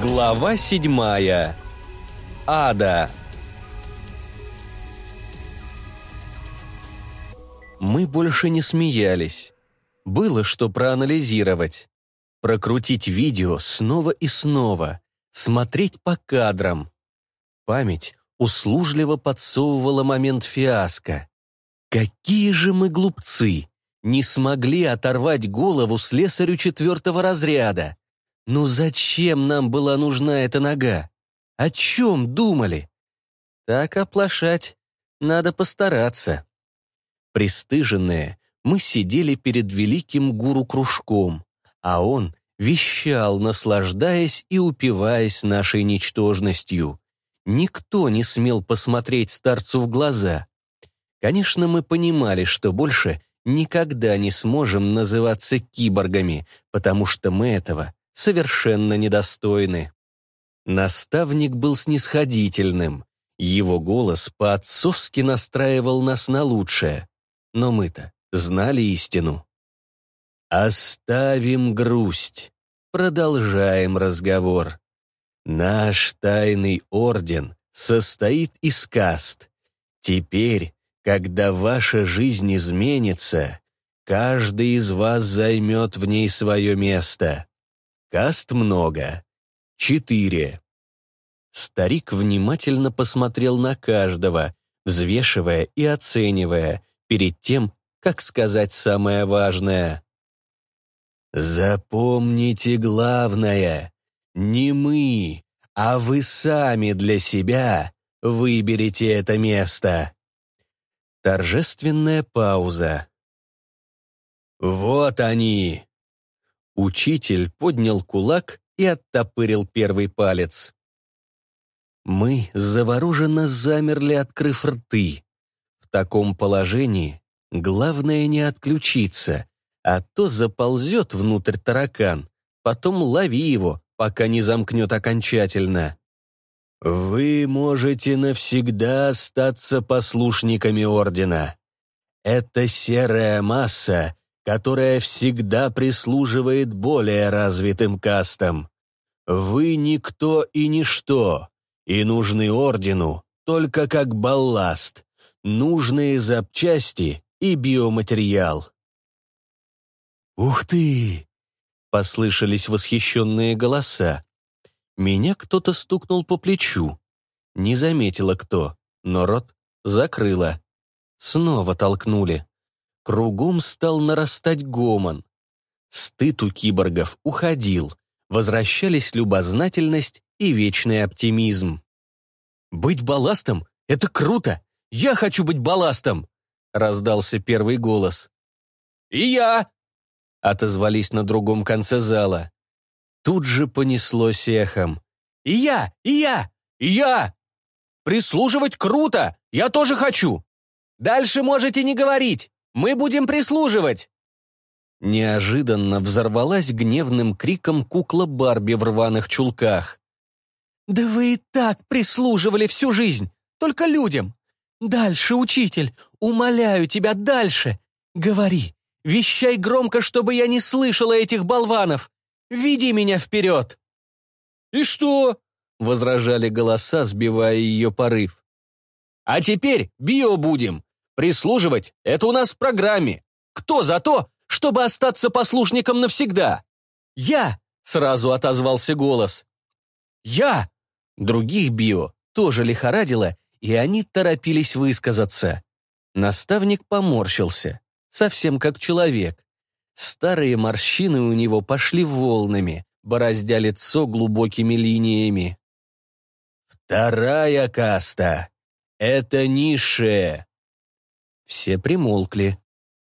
Глава 7. Ада. Мы больше не смеялись. Было что проанализировать. Прокрутить видео снова и снова. Смотреть по кадрам. Память услужливо подсовывала момент фиаско. Какие же мы глупцы! Не смогли оторвать голову слесарю 4-го разряда. Ну зачем нам была нужна эта нога? О чем думали? Так оплошать надо постараться. Пристыженные, мы сидели перед великим гуру-кружком, а он вещал, наслаждаясь и упиваясь нашей ничтожностью. Никто не смел посмотреть старцу в глаза. Конечно, мы понимали, что больше никогда не сможем называться киборгами, потому что мы этого совершенно недостойны. Наставник был снисходительным. Его голос по-отцовски настраивал нас на лучшее. Но мы-то знали истину. Оставим грусть. Продолжаем разговор. Наш тайный орден состоит из каст. Теперь, когда ваша жизнь изменится, каждый из вас займет в ней свое место. Каст много. 4. Старик внимательно посмотрел на каждого, взвешивая и оценивая, перед тем, как сказать самое важное. Запомните главное. Не мы, а вы сами для себя выберете это место. Торжественная пауза. Вот они. Учитель поднял кулак и оттопырил первый палец. Мы завороженно замерли, открыв рты. В таком положении главное не отключиться, а то заползет внутрь таракан, потом лови его, пока не замкнет окончательно. Вы можете навсегда остаться послушниками ордена. Это серая масса, которая всегда прислуживает более развитым кастам. Вы никто и ничто, и нужны ордену только как балласт, нужные запчасти и биоматериал. «Ух ты!» — послышались восхищенные голоса. Меня кто-то стукнул по плечу. Не заметила кто, но рот закрыла. Снова толкнули. Кругом стал нарастать гомон. Стыд у киборгов уходил. Возвращались любознательность и вечный оптимизм. «Быть балластом — это круто! Я хочу быть балластом!» — раздался первый голос. «И я!» — отозвались на другом конце зала. Тут же понеслось эхом. «И я! И я! И я! Прислуживать круто! Я тоже хочу! Дальше можете не говорить! Мы будем прислуживать!» Неожиданно взорвалась гневным криком кукла Барби в рваных чулках. «Да вы и так прислуживали всю жизнь, только людям! Дальше, учитель, умоляю тебя, дальше! Говори, вещай громко, чтобы я не слышала этих болванов! Веди меня вперед!» «И что?» — возражали голоса, сбивая ее порыв. «А теперь био будем! Прислуживать — это у нас в программе! Кто за то, чтобы остаться послушником навсегда?» «Я!» — сразу отозвался голос. «Я!» Других био тоже лихорадило, и они торопились высказаться. Наставник поморщился, совсем как человек. Старые морщины у него пошли волнами, бороздя лицо глубокими линиями. «Вторая каста — это низшая!» Все примолкли.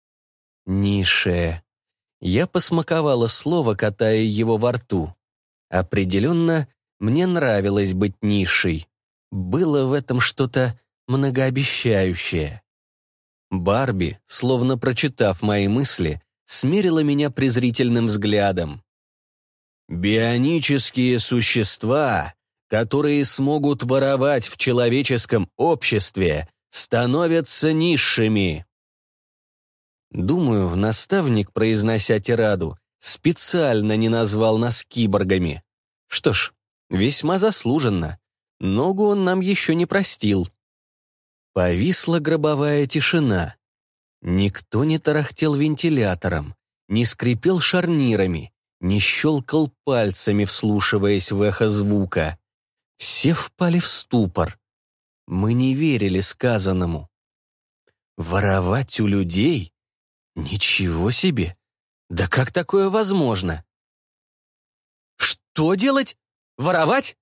«Низшая». Я посмаковала слово, катая его во рту. Определенно, мне нравилось быть низшей. Было в этом что-то многообещающее. Барби, словно прочитав мои мысли, смерила меня презрительным взглядом. «Бионические существа, которые смогут воровать в человеческом обществе, становятся низшими». Думаю, наставник, произнося тираду, специально не назвал нас киборгами. Что ж, Весьма заслуженно. Ногу он нам еще не простил. Повисла гробовая тишина. Никто не тарахтел вентилятором, не скрипел шарнирами, не щелкал пальцами, вслушиваясь в эхо звука. Все впали в ступор. Мы не верили сказанному. Воровать у людей? Ничего себе! Да как такое возможно? Что делать? Воровать?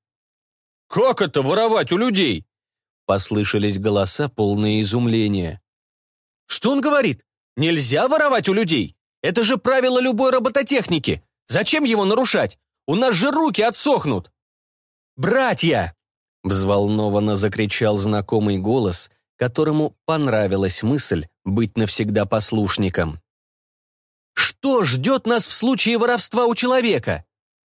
Как это воровать у людей? Послышались голоса, полные изумления. Что он говорит? Нельзя воровать у людей? Это же правило любой робототехники. Зачем его нарушать? У нас же руки отсохнут. «Братья!» — взволнованно закричал знакомый голос, которому понравилась мысль быть навсегда послушником. «Что ждет нас в случае воровства у человека?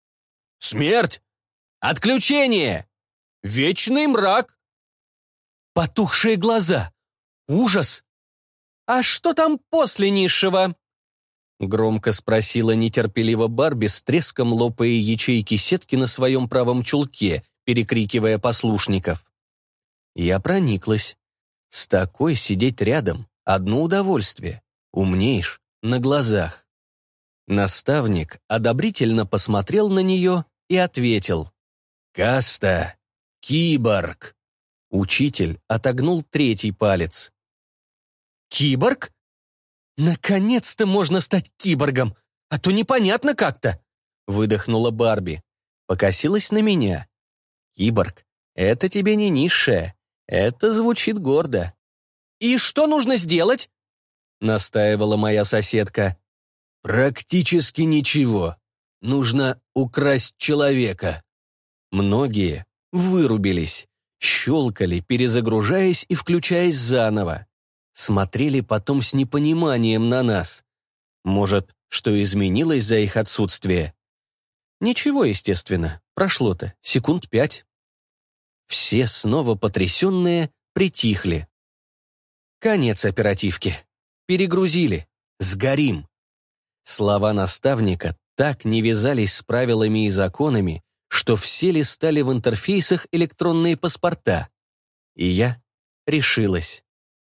Смерть! Отключение! Вечный мрак! Потухшие глаза! Ужас! А что там после низшего?» Громко спросила нетерпеливо Барби, с треском лопая ячейки сетки на своем правом чулке, перекрикивая послушников. Я прониклась. С такой сидеть рядом — одно удовольствие. Умнеешь на глазах. Наставник одобрительно посмотрел на нее и ответил. «Каста, киборг». Учитель отогнул третий палец. «Киборг? Наконец-то можно стать киборгом, а то непонятно как-то», — выдохнула Барби. Покосилась на меня. «Киборг, это тебе не низшее, это звучит гордо». «И что нужно сделать?» — настаивала моя соседка. «Практически ничего. Нужно украсть человека». Многие вырубились, щелкали, перезагружаясь и включаясь заново. Смотрели потом с непониманием на нас. Может, что изменилось за их отсутствие? Ничего, естественно, прошло-то секунд 5. Все снова потрясенные притихли. Конец оперативки. Перегрузили. Сгорим. Слова наставника так не вязались с правилами и законами, что все листали в интерфейсах электронные паспорта. И я решилась.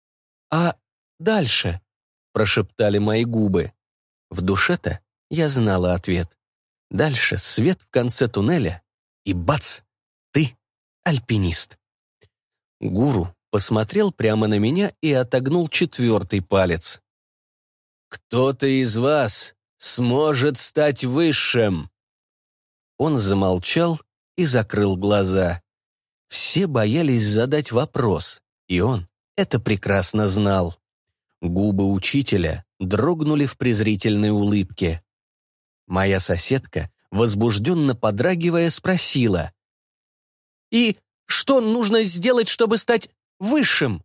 «А дальше?» — прошептали мои губы. В душе-то я знала ответ. Дальше свет в конце туннеля, и бац! Ты альпинист. Гуру посмотрел прямо на меня и отогнул четвертый палец. «Кто-то из вас сможет стать высшим!» Он замолчал и закрыл глаза. Все боялись задать вопрос, и он это прекрасно знал. Губы учителя дрогнули в презрительной улыбке. Моя соседка, возбужденно подрагивая, спросила. «И что нужно сделать, чтобы стать высшим?»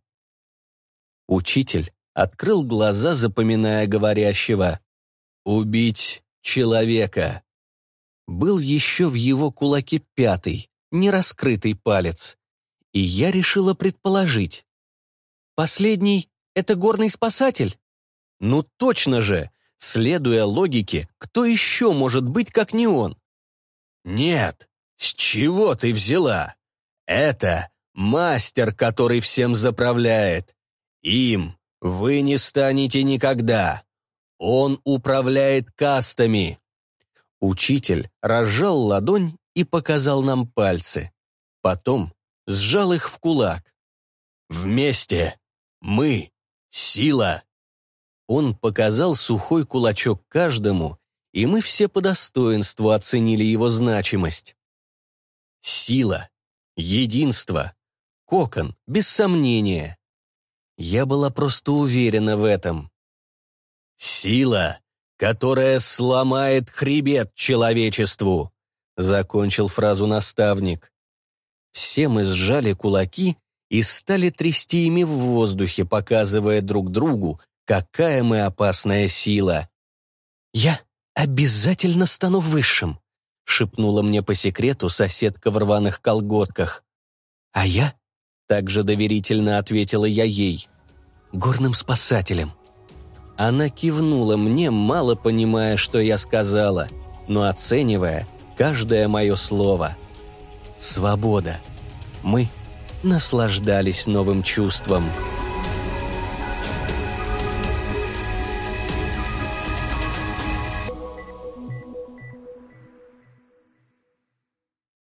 Учитель открыл глаза, запоминая говорящего. «Убить человека». Был еще в его кулаке пятый, нераскрытый палец. И я решила предположить. «Последний — это горный спасатель?» Ну точно же, следуя логике, кто еще может быть, как не он? «Нет, с чего ты взяла? Это мастер, который всем заправляет. Им вы не станете никогда. Он управляет кастами». Учитель разжал ладонь и показал нам пальцы. Потом сжал их в кулак. «Вместе мы — сила». Он показал сухой кулачок каждому, и мы все по достоинству оценили его значимость. Сила, единство, кокон, без сомнения. Я была просто уверена в этом. «Сила, которая сломает хребет человечеству», — закончил фразу наставник. Все мы сжали кулаки и стали трясти ими в воздухе, показывая друг другу, какая мы опасная сила. «Я обязательно стану высшим», — шепнула мне по секрету соседка в рваных колготках. «А я?» — также доверительно ответила я ей. «Горным спасателем». Она кивнула мне, мало понимая, что я сказала, но оценивая каждое мое слово. свобода. Мы наслаждались новым чувством.